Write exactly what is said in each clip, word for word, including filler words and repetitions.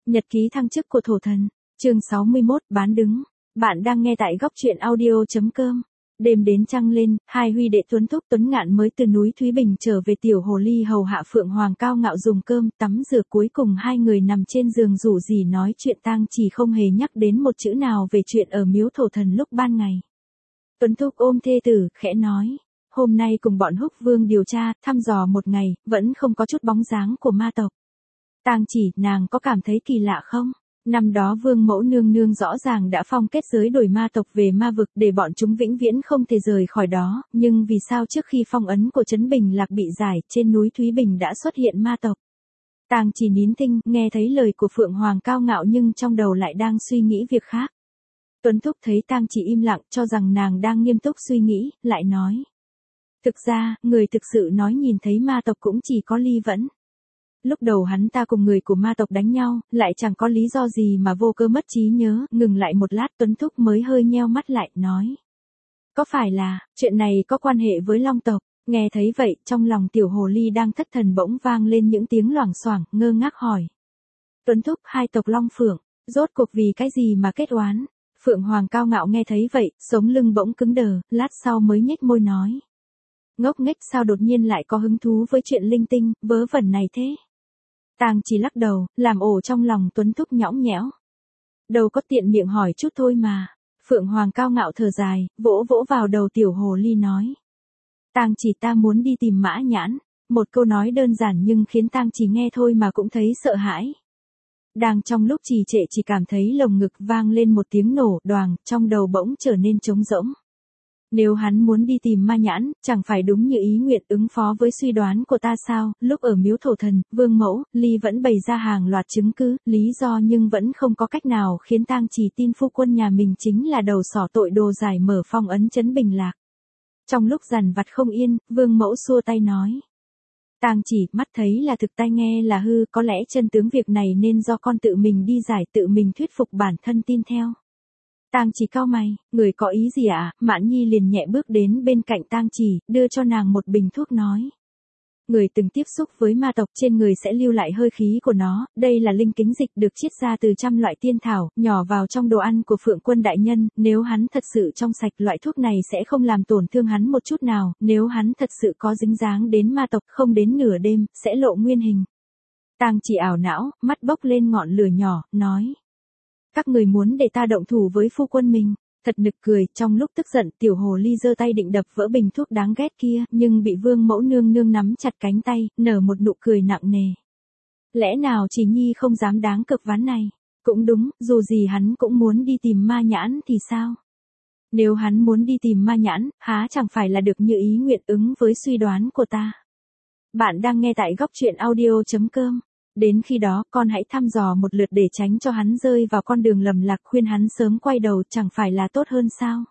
Nhật ký thăng chức của thổ thần, chương sáu mươi mốt, bán đứng. Bạn đang nghe tại góc truyện audio.com. Đêm đến trăng lên, hai huy đệ Tuấn Thúc Tuấn Ngạn mới từ núi Thúy Bình trở về tiểu hồ ly hầu hạ Phượng Hoàng cao ngạo dùng cơm, tắm rửa, cuối cùng hai người nằm trên giường rủ rỉ nói chuyện, tang chỉ không hề nhắc đến một chữ nào về chuyện ở miếu thổ thần lúc ban ngày. Tuấn Thúc ôm thê tử, khẽ nói, hôm nay cùng bọn Húc Vương điều tra, thăm dò một ngày, vẫn không có chút bóng dáng của ma tộc. Tang chỉ, nàng có cảm thấy kỳ lạ không? Năm đó Vương Mẫu Nương Nương rõ ràng đã phong kết giới đuổi ma tộc về ma vực để bọn chúng vĩnh viễn không thể rời khỏi đó, nhưng vì sao trước khi phong ấn của Trấn Bình Lạc bị giải, trên núi Thúy Bình đã xuất hiện ma tộc? Tang chỉ nín thinh, nghe thấy lời của Phượng Hoàng cao ngạo nhưng trong đầu lại đang suy nghĩ việc khác. Tuấn Thúc thấy Tang chỉ im lặng, cho rằng nàng đang nghiêm túc suy nghĩ, lại nói. Thực ra, người thực sự nói nhìn thấy ma tộc cũng chỉ có Ly Vẫn. Lúc đầu hắn ta cùng người của ma tộc đánh nhau, lại chẳng có lý do gì mà vô cơ mất trí nhớ, ngừng lại một lát Tuấn Thúc mới hơi nheo mắt lại, nói. Có phải là, chuyện này có quan hệ với Long tộc? Nghe thấy vậy, trong lòng tiểu hồ ly đang thất thần bỗng vang lên những tiếng loảng xoảng, ngơ ngác hỏi. Tuấn Thúc, hai tộc Long Phượng, rốt cuộc vì cái gì mà kết oán? Phượng Hoàng cao ngạo nghe thấy vậy, sống lưng bỗng cứng đờ, lát sau mới nhếch môi nói. Ngốc nghếch sao đột nhiên lại có hứng thú với chuyện linh tinh, vớ vẩn này thế? Tang chỉ lắc đầu, làm ổ trong lòng Tuấn Thúc nhõng nhẽo. Đâu có tiện miệng hỏi chút thôi mà. Phượng Hoàng cao ngạo thở dài, vỗ vỗ vào đầu tiểu hồ ly nói. Tang chỉ, ta muốn đi tìm Mã Nhãn. Một câu nói đơn giản nhưng khiến Tang chỉ nghe thôi mà cũng thấy sợ hãi. Đang trong lúc trì trệ chỉ cảm thấy lồng ngực vang lên một tiếng nổ, đoàng, trong đầu bỗng trở nên trống rỗng. Nếu hắn muốn đi tìm Ma Nhãn, chẳng phải đúng như ý nguyện ứng phó với suy đoán của ta sao? Lúc ở miếu thổ thần, Vương Mẫu, Ly vẫn bày ra hàng loạt chứng cứ, lý do nhưng vẫn không có cách nào khiến Tang chỉ tin phu quân nhà mình chính là đầu sỏ tội đồ giải mở phong ấn Trấn Bình Lạc. Trong lúc dằn vặt không yên, Vương Mẫu xua tay nói. Tang chỉ, mắt thấy là thực tai nghe là hư, có lẽ chân tướng việc này nên do con tự mình đi giải, tự mình thuyết phục bản thân tin theo. Tang chỉ cau mày, người có ý gì ạ? À? Mãn Nhi liền nhẹ bước đến bên cạnh Tang chỉ, đưa cho nàng một bình thuốc nói. Người từng tiếp xúc với ma tộc trên người sẽ lưu lại hơi khí của nó, đây là linh kính dịch được chiết ra từ trăm loại tiên thảo, nhỏ vào trong đồ ăn của Phượng Quân đại nhân, nếu hắn thật sự trong sạch loại thuốc này sẽ không làm tổn thương hắn một chút nào, nếu hắn thật sự có dính dáng đến ma tộc không đến nửa đêm, sẽ lộ nguyên hình. Tang chỉ ảo não, mắt bốc lên ngọn lửa nhỏ, nói. Các người muốn để ta động thủ với phu quân mình, thật nực cười, trong lúc tức giận tiểu hồ ly giơ tay định đập vỡ bình thuốc đáng ghét kia, nhưng bị Vương Mẫu Nương Nương nắm chặt cánh tay, nở một nụ cười nặng nề. Lẽ nào Chỉ Nhi không dám đáng cực ván này? Cũng đúng, dù gì hắn cũng muốn đi tìm Ma Nhãn thì sao? Nếu hắn muốn đi tìm Ma Nhãn, há chẳng phải là được như ý nguyện ứng với suy đoán của ta. Bạn đang nghe tại góc truyện audio.com. Đến khi đó, con hãy thăm dò một lượt để tránh cho hắn rơi vào con đường lầm lạc, khuyên hắn sớm quay đầu chẳng phải là tốt hơn sao?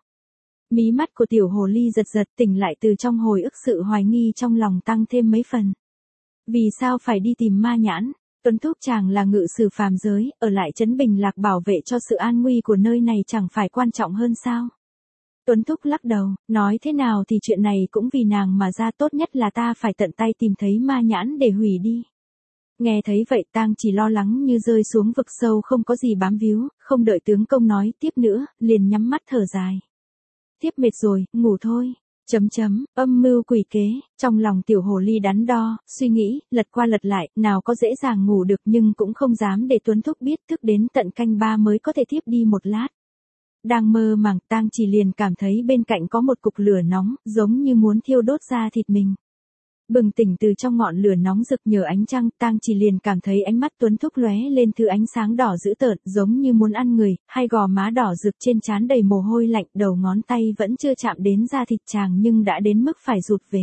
Mí mắt của tiểu hồ ly giật giật, tỉnh lại từ trong hồi ức, sự hoài nghi trong lòng tăng thêm mấy phần. Vì sao phải đi tìm Ma Nhãn? Tuấn Thúc chàng là ngự sử phàm giới, ở lại Trấn Bình Lạc bảo vệ cho sự an nguy của nơi này chẳng phải quan trọng hơn sao? Tuấn Thúc lắc đầu, nói thế nào thì chuyện này cũng vì nàng mà ra, tốt nhất là ta phải tận tay tìm thấy Ma Nhãn để hủy đi. Nghe thấy vậy Tang chỉ lo lắng như rơi xuống vực sâu không có gì bám víu, không đợi tướng công nói tiếp nữa, liền nhắm mắt thở dài. Tiếp mệt rồi, ngủ thôi. Chấm chấm, âm mưu quỷ kế, trong lòng tiểu hồ ly đắn đo, suy nghĩ, lật qua lật lại, nào có dễ dàng ngủ được nhưng cũng không dám để Tuấn Thúc biết, thức đến tận canh ba mới có thể thiếp đi một lát. Đang mơ màng, Tang chỉ liền cảm thấy bên cạnh có một cục lửa nóng, giống như muốn thiêu đốt da thịt mình. Bừng tỉnh từ trong ngọn lửa nóng rực nhờ ánh trăng, Tang chỉ liền cảm thấy ánh mắt Tuấn Thúc lóe lên thứ ánh sáng đỏ dữ tợn, giống như muốn ăn người, hai gò má đỏ rực trên trán đầy mồ hôi lạnh, đầu ngón tay vẫn chưa chạm đến da thịt chàng nhưng đã đến mức phải rụt về.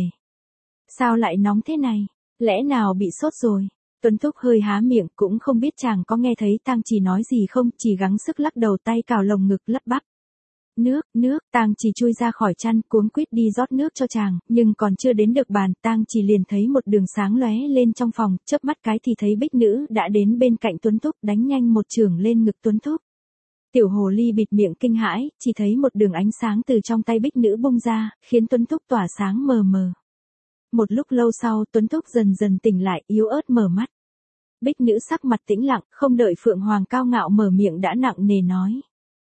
Sao lại nóng thế này? Lẽ nào bị sốt rồi? Tuấn Thúc hơi há miệng, cũng không biết chàng có nghe thấy Tang chỉ nói gì không, chỉ gắng sức lắc đầu, tay cào lồng ngực lắp bắp. Nước, nước, Tang chỉ chui ra khỏi chăn, cuống quýt đi rót nước cho chàng, nhưng còn chưa đến được bàn, Tang chỉ liền thấy một đường sáng lóe lên trong phòng, chớp mắt cái thì thấy Bích Nữ đã đến bên cạnh Tuấn Thúc, đánh nhanh một chưởng lên ngực Tuấn Thúc. Tiểu hồ ly bịt miệng kinh hãi, chỉ thấy một đường ánh sáng từ trong tay Bích Nữ bung ra, khiến Tuấn Thúc tỏa sáng mờ mờ. Một lúc lâu sau, Tuấn Thúc dần dần tỉnh lại, yếu ớt mở mắt. Bích Nữ sắc mặt tĩnh lặng, không đợi Phượng Hoàng cao ngạo mở miệng đã nặng nề nói.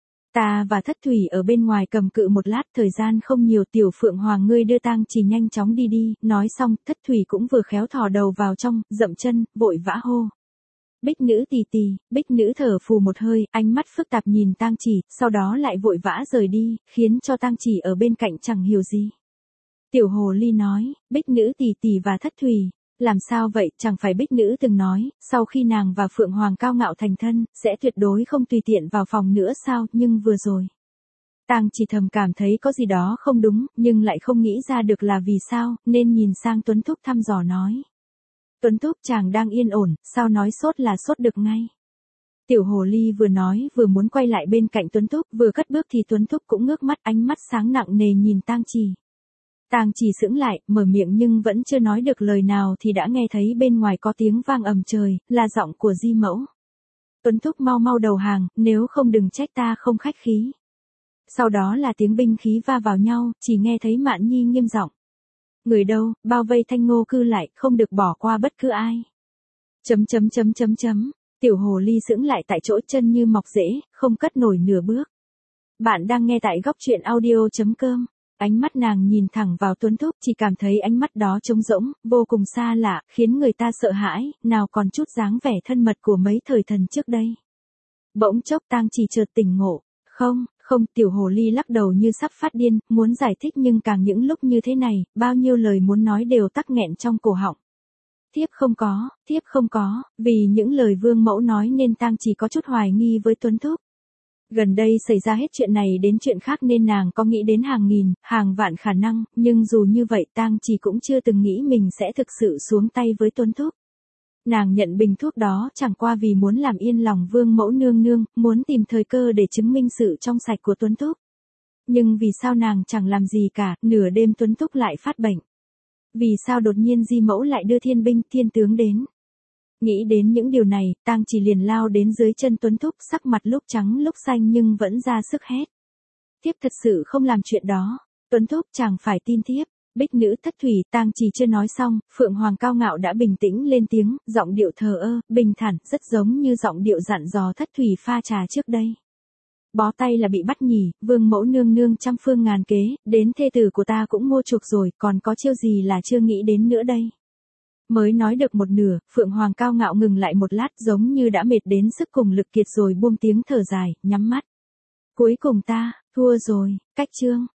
Ta và Thất Thủy ở bên ngoài cầm cự một lát, thời gian không nhiều, tiểu Phượng Hoàng ngươi đưa tang chỉ nhanh chóng đi đi, nói xong, Thất Thủy cũng vừa khéo thò đầu vào trong, dậm chân, vội vã hô. Bích Nữ tì tì, Bích Nữ thở phù một hơi, ánh mắt phức tạp nhìn tang chỉ, sau đó lại vội vã rời đi, khiến cho tang chỉ ở bên cạnh chẳng hiểu gì. Tiểu Hồ Ly nói, Bích Nữ tì tì và Thất Thủy. Làm sao vậy, chẳng phải Bích Nữ từng nói, sau khi nàng và Phượng Hoàng cao ngạo thành thân, sẽ tuyệt đối không tùy tiện vào phòng nữa sao, nhưng vừa rồi. Tang chỉ thầm cảm thấy có gì đó không đúng, nhưng lại không nghĩ ra được là vì sao, nên nhìn sang Tuấn Thúc thăm dò nói. Tuấn Thúc chàng đang yên ổn, sao nói sốt là sốt được ngay. Tiểu Hồ Ly vừa nói vừa muốn quay lại bên cạnh Tuấn Thúc, vừa cất bước thì Tuấn Thúc cũng ngước mắt, ánh mắt sáng nặng nề nhìn Tang chỉ. Tang chỉ sững lại, mở miệng nhưng vẫn chưa nói được lời nào thì đã nghe thấy bên ngoài có tiếng vang ầm trời, là giọng của Di Mẫu. Tuấn Thúc mau mau đầu hàng, nếu không đừng trách ta không khách khí. Sau đó là tiếng binh khí va vào nhau, chỉ nghe thấy Mạn Nhi nghiêm giọng. Người đâu, bao vây Thanh Ngô cư lại, không được bỏ qua bất cứ ai. Chấm chấm chấm chấm chấm, Tiểu Hồ Ly sững lại tại chỗ, chân như mọc rễ, không cất nổi nửa bước. Bạn đang nghe tại góc truyện audio chấm com. Ánh mắt nàng nhìn thẳng vào Tuấn Thúc, chỉ cảm thấy ánh mắt đó trống rỗng, vô cùng xa lạ, khiến người ta sợ hãi, nào còn chút dáng vẻ thân mật của mấy thời thần trước đây. Bỗng chốc Tang chỉ chợt tỉnh ngộ, không, không, Tiểu Hồ Ly lắc đầu như sắp phát điên, muốn giải thích nhưng càng những lúc như thế này, bao nhiêu lời muốn nói đều tắc nghẹn trong cổ họng. Thiếp không có, thiếp không có, vì những lời Vương Mẫu nói nên Tang chỉ có chút hoài nghi với Tuấn Thúc. Gần đây xảy ra hết chuyện này đến chuyện khác nên nàng có nghĩ đến hàng nghìn, hàng vạn khả năng, nhưng dù như vậy Tang chỉ cũng chưa từng nghĩ mình sẽ thực sự xuống tay với Tuấn Thúc. Nàng nhận bình thuốc đó chẳng qua vì muốn làm yên lòng Vương Mẫu nương nương, muốn tìm thời cơ để chứng minh sự trong sạch của Tuấn Thúc. Nhưng vì sao nàng chẳng làm gì cả, nửa đêm Tuấn Thúc lại phát bệnh? Vì sao đột nhiên Di Mẫu lại đưa thiên binh, thiên tướng đến? Nghĩ đến những điều này, Tang chỉ liền lao đến dưới chân Tuấn Thúc, sắc mặt lúc trắng lúc xanh nhưng vẫn ra sức hét. Thiếp thật sự không làm chuyện đó. Tuấn Thúc chàng phải tin thiếp. Bích Nữ Thất Thủy, Tang chỉ chưa nói xong, Phượng Hoàng cao ngạo đã bình tĩnh lên tiếng, giọng điệu thờ ơ, bình thản, rất giống như giọng điệu dặn dò Thất Thủy pha trà trước đây. Bó tay là bị bắt nhỉ, Vương Mẫu nương nương trăm phương ngàn kế, đến thê tử của ta cũng mua chuộc rồi, còn có chiêu gì là chưa nghĩ đến nữa đây. Mới nói được một nửa, Phượng Hoàng cao ngạo ngừng lại một lát, giống như đã mệt đến sức cùng lực kiệt rồi buông tiếng thở dài, nhắm mắt. Cuối cùng ta, thua rồi, cách chương.